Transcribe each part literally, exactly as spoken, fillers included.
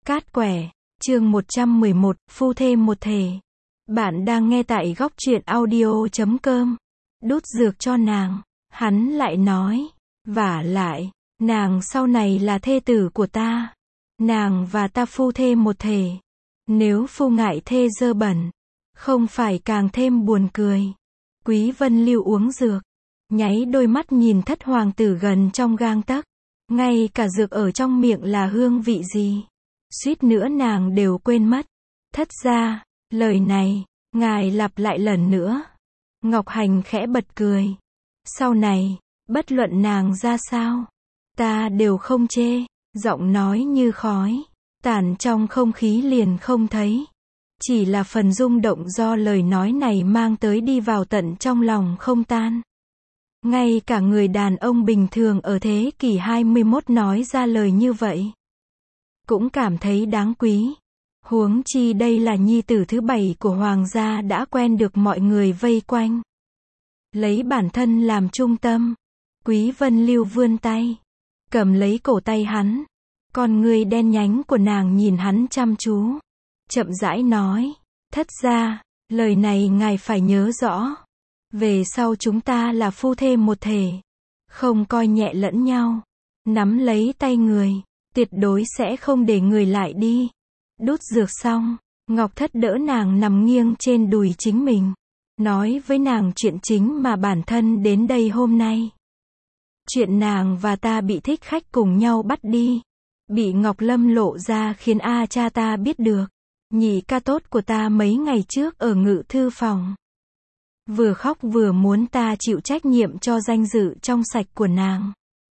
Cát quẻ, chương một trăm mười một, phu thê một thể. Bạn đang nghe tại góc truyện audio chấm com. Đút dược cho nàng, hắn lại nói, vả lại, nàng sau này là thê tử của ta. Nàng và ta phu thê một thể. Nếu phu ngại thê dơ bẩn, không phải càng thêm buồn cười. Quý Vân Lưu uống dược, nháy đôi mắt nhìn thất hoàng tử gần trong gang tấc. Ngay cả dược ở trong miệng là hương vị gì, suýt nữa nàng đều quên mất. Thất gia, lời này, ngài lặp lại lần nữa. Ngọc Hành khẽ bật cười. Sau này, bất luận nàng ra sao, ta đều không chê. Giọng nói như khói, tản trong không khí liền không thấy. Chỉ là phần rung động do lời nói này mang tới đi vào tận trong lòng không tan. Ngay cả người đàn ông bình thường ở thế kỷ hai mươi mốt nói ra lời như vậy, cũng cảm thấy đáng quý. Huống chi đây là nhi tử thứ bảy của hoàng gia đã quen được mọi người vây quanh. Lấy bản thân làm trung tâm, Quý Vân Lưu vươn tay, cầm lấy cổ tay hắn. Con người đen nhánh của nàng nhìn hắn chăm chú, chậm rãi nói, thất gia, lời này ngài phải nhớ rõ. Về sau chúng ta là phu thê một thể, không coi nhẹ lẫn nhau, nắm lấy tay người, tuyệt đối sẽ không để người lại đi. Đút dược xong, Ngọc Thất đỡ nàng nằm nghiêng trên đùi chính mình, nói với nàng chuyện chính mà bản thân đến đây hôm nay. Chuyện nàng và ta bị thích khách cùng nhau bắt đi, bị Ngọc Lâm lộ ra khiến A cha ta biết được. Nhị ca tốt của ta mấy ngày trước ở ngự thư phòng, vừa khóc vừa muốn ta chịu trách nhiệm cho danh dự trong sạch của nàng.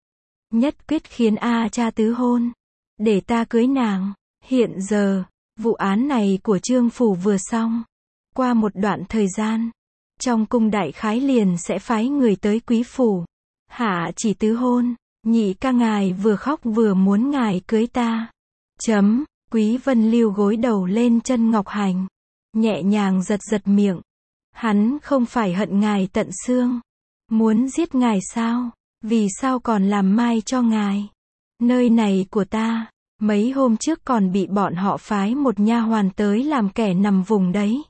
Nhất quyết khiến A cha tứ hôn, để ta cưới nàng. Hiện giờ, vụ án này của Trương Phủ vừa xong. Qua một đoạn thời gian, trong cung đại khái liền sẽ phái người tới Quý Phủ. Hạ chỉ tứ hôn, nhị ca ngài vừa khóc vừa muốn ngài cưới ta. Chấm, Quý Vân Lưu gối đầu lên chân Ngọc Hành, nhẹ nhàng giật giật miệng. Hắn không phải hận ngài tận xương, muốn giết ngài sao? Vì sao còn làm mai cho ngài? Nơi này của ta, mấy hôm trước còn bị bọn họ phái một nha hoàn tới làm kẻ nằm vùng đấy.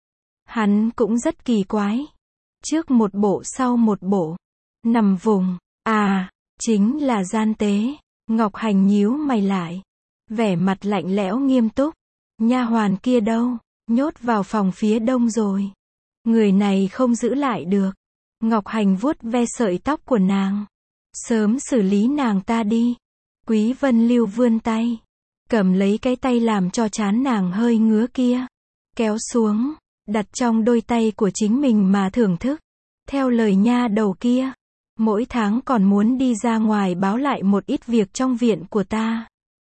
Hắn cũng rất kỳ quái. Trước một bộ sau một bộ. Nằm vùng, à, chính là gian tế. Ngọc Hành nhíu mày lại, vẻ mặt lạnh lẽo nghiêm túc. Nha hoàn kia đâu? Nhốt vào phòng phía đông rồi. Người này không giữ lại được. Ngọc Hành vuốt ve sợi tóc của nàng. Sớm xử lý nàng ta đi. Quý Vân Lưu vươn tay, cầm lấy cái tay làm cho trán nàng hơi ngứa kia, kéo xuống, đặt trong đôi tay của chính mình mà thưởng thức. Theo lời nha đầu kia, mỗi tháng còn muốn đi ra ngoài báo lại một ít việc trong viện của ta.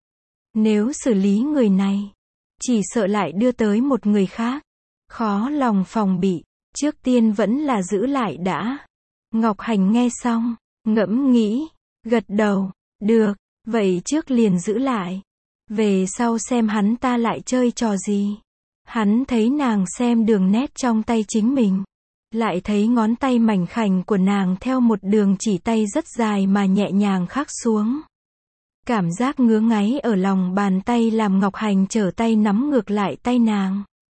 Nếu xử lý người này, chỉ sợ lại đưa tới một người khác. Khó lòng phòng bị, trước tiên vẫn là giữ lại đã. Ngọc Hành nghe xong, ngẫm nghĩ, gật đầu, được, vậy trước liền giữ lại. Về sau xem hắn ta lại chơi trò gì. Hắn thấy nàng xem đường nét trong tay chính mình, lại thấy ngón tay mảnh khảnh của nàng theo một đường chỉ tay rất dài mà nhẹ nhàng khắc xuống. Cảm giác ngứa ngáy ở lòng bàn tay làm Ngọc Hành trở tay nắm ngược lại tay nàng.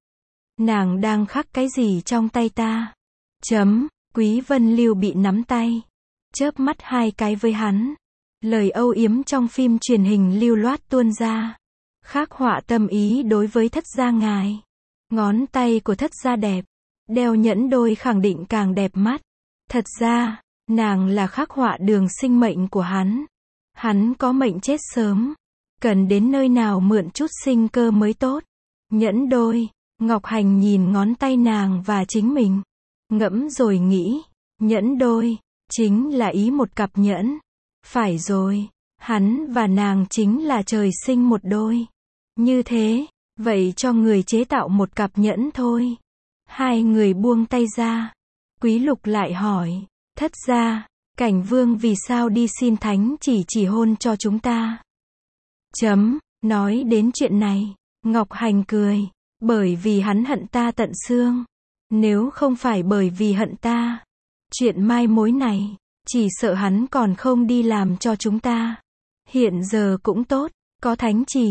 Nàng đang khắc cái gì trong tay ta? Chấm, Quý Vân Lưu bị nắm tay, chớp mắt hai cái với hắn. Lời âu yếm trong phim truyền hình lưu loát tuôn ra, khắc họa tâm ý đối với thất gia ngài. Ngón tay của thất gia đẹp, đeo nhẫn đôi khẳng định càng đẹp mắt. Thật ra, nàng là khắc họa đường sinh mệnh của hắn. Hắn có mệnh chết sớm, cần đến nơi nào mượn chút sinh cơ mới tốt. Nhẫn đôi, Ngọc Hành nhìn ngón tay nàng và chính mình, ngẫm rồi nghĩ, nhẫn đôi, chính là ý một cặp nhẫn. Phải rồi, hắn và nàng chính là trời sinh một đôi. Như thế, vậy cho người chế tạo một cặp nhẫn thôi. Hai người buông tay ra. Quý Lục lại hỏi, thất gia, Cảnh Vương vì sao đi xin thánh chỉ chỉ hôn cho chúng ta? Chấm, nói đến chuyện này, Ngọc Hành cười, bởi vì hắn hận ta tận xương. Nếu không phải bởi vì hận ta, chuyện mai mối này, chỉ sợ hắn còn không đi làm cho chúng ta. Hiện giờ cũng tốt, có thánh chỉ,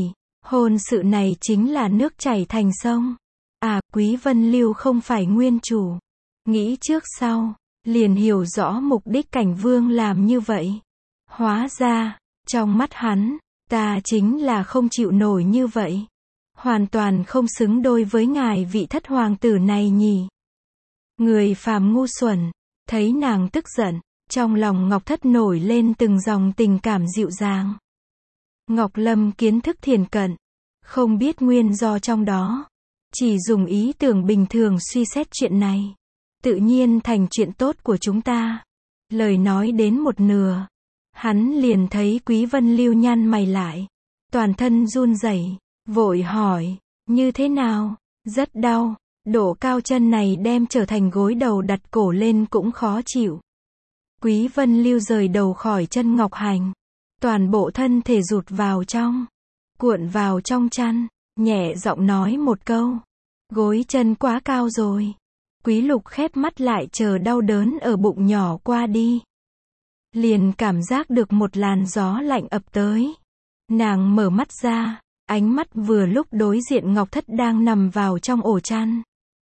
Hôn sự này chính là nước chảy thành sông. À, Quý Vân Lưu không phải nguyên chủ. Nghĩ trước sau, liền hiểu rõ mục đích Cảnh Vương làm như vậy. Hóa ra, trong mắt hắn, ta chính là không chịu nổi như vậy. Hoàn toàn không xứng đôi với ngài vị thất hoàng tử này nhỉ. Người phàm ngu xuẩn, thấy nàng tức giận, trong lòng Ngọc Thất nổi lên từng dòng tình cảm dịu dàng. Ngọc Lâm kiến thức thiền cận, không biết nguyên do trong đó, chỉ dùng ý tưởng bình thường suy xét chuyện này, tự nhiên thành chuyện tốt của chúng ta. Lời nói đến một nửa, hắn liền thấy Quý Vân Lưu nhăn mày lại, toàn thân run rẩy, vội hỏi, như thế nào? Rất đau, độ cao chân này đem trở thành gối đầu đặt cổ lên cũng khó chịu. Quý Vân Lưu rời đầu khỏi chân Ngọc Hành, toàn bộ thân thể rụt vào trong, cuộn vào trong chăn, nhẹ giọng nói một câu, gối chân quá cao rồi. Quý Lục khép mắt lại chờ đau đớn ở bụng nhỏ qua đi. Liền cảm giác được một làn gió lạnh ập tới. Nàng mở mắt ra, ánh mắt vừa lúc đối diện Ngọc Thất đang nằm vào trong ổ chăn.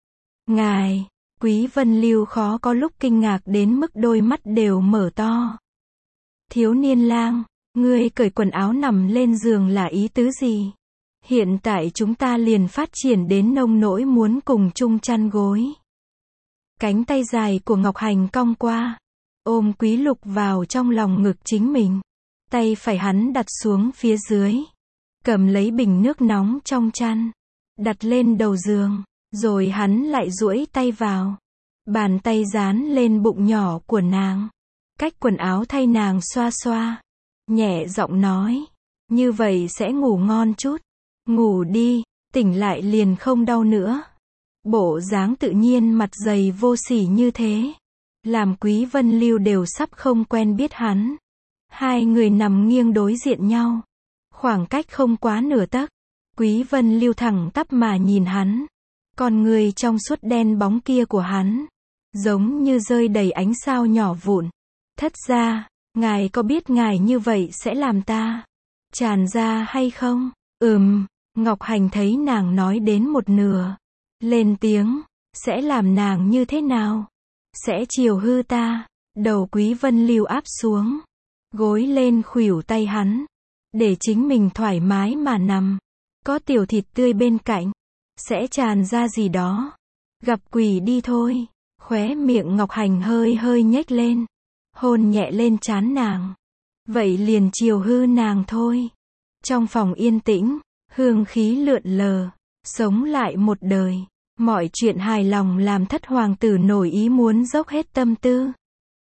Ngài, Quý Vân Lưu khó có lúc kinh ngạc đến mức đôi mắt đều mở to. Thiếu niên lang, ngươi cởi quần áo nằm lên giường là ý tứ gì? Hiện tại chúng ta liền phát triển đến nông nỗi muốn cùng chung chăn gối. Cánh tay dài của Ngọc Hành cong qua, ôm Quý Lục vào trong lòng ngực chính mình. Tay phải hắn đặt xuống phía dưới, cầm lấy bình nước nóng trong chăn, đặt lên đầu giường, rồi hắn lại duỗi tay vào, bàn tay dán lên bụng nhỏ của nàng, cách quần áo thay nàng xoa xoa, nhẹ giọng nói, như vậy sẽ ngủ ngon chút, ngủ đi, tỉnh lại liền không đau nữa. Bộ dáng tự nhiên mặt dày vô sỉ như thế, làm Quý Vân Lưu đều sắp không quen biết hắn. Hai người nằm nghiêng đối diện nhau, khoảng cách không quá nửa tấc. Quý Vân Lưu thẳng tắp mà nhìn hắn, con người trong suốt đen bóng kia của hắn, giống như rơi đầy ánh sao nhỏ vụn. Thất gia, ngài có biết ngài như vậy sẽ làm ta tràn ra hay không? Ừm, Ngọc Hành thấy nàng nói đến một nửa, lên tiếng, sẽ làm nàng như thế nào? Sẽ chiều hư ta. Đầu Quý Vân Lưu áp xuống, gối lên khuỷu tay hắn, để chính mình thoải mái mà nằm. Có tiểu thịt tươi bên cạnh, sẽ tràn ra gì đó. Gặp quỷ đi thôi. Khóe miệng Ngọc Hành hơi hơi nhếch lên, hôn nhẹ lên trán nàng. Vậy liền chiều hư nàng thôi. Trong phòng yên tĩnh, hương khí lượn lờ, sống lại một đời. Mọi chuyện hài lòng làm thất hoàng tử nổi ý muốn dốc hết tâm tư.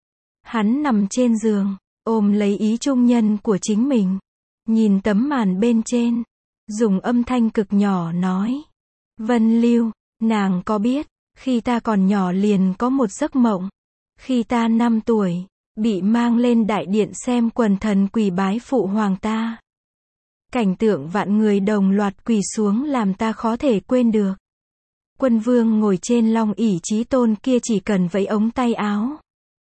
Hắn nằm trên giường, ôm lấy ý trung nhân của chính mình, nhìn tấm màn bên trên, dùng âm thanh cực nhỏ nói, Vân Lưu, nàng có biết, khi ta còn nhỏ liền có một giấc mộng, khi ta năm tuổi, bị mang lên đại điện xem quần thần quỳ bái phụ hoàng ta. Cảnh tượng vạn người đồng loạt quỳ xuống làm ta khó thể quên được. Quân vương ngồi trên long ỷ chí tôn kia chỉ cần vẫy ống tay áo,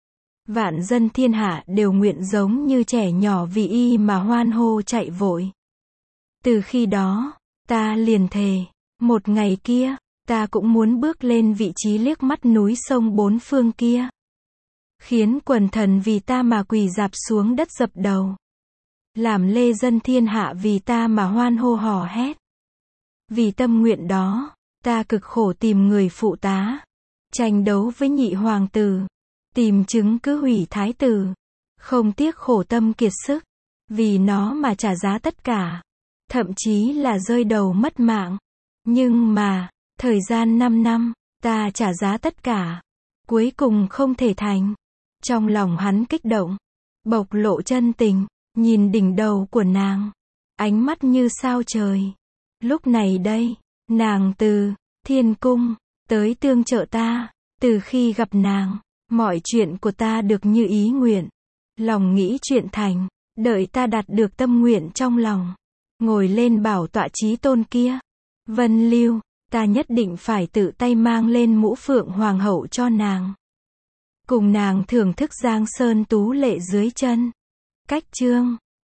vạn dân thiên hạ đều nguyện giống như trẻ nhỏ vì y mà hoan hô chạy vội. Từ khi đó, ta liền thề, một ngày kia, ta cũng muốn bước lên vị trí liếc mắt núi sông bốn phương kia, khiến quần thần vì ta mà quỳ rạp xuống đất dập đầu, làm lê dân thiên hạ vì ta mà hoan hô hò hét. Vì tâm nguyện đó, ta cực khổ tìm người phụ tá, tranh đấu với nhị hoàng tử, tìm chứng cứ hủy thái tử, không tiếc khổ tâm kiệt sức, vì nó mà trả giá tất cả, thậm chí là rơi đầu mất mạng. Nhưng mà, thời gian năm năm, ta trả giá tất cả, cuối cùng không thể thành. Trong lòng hắn kích động, bộc lộ chân tình, nhìn đỉnh đầu của nàng, ánh mắt như sao trời. Lúc này đây, nàng từ thiên cung tới tương trợ ta, từ khi gặp nàng, mọi chuyện của ta được như ý nguyện, lòng nghĩ chuyện thành, đợi ta đạt được tâm nguyện trong lòng, ngồi lên bảo tọa chí tôn kia. Vân Lưu, ta nhất định phải tự tay mang lên mũ phượng hoàng hậu cho nàng, cùng nàng thưởng thức giang sơn tú lệ dưới chân. Cách chương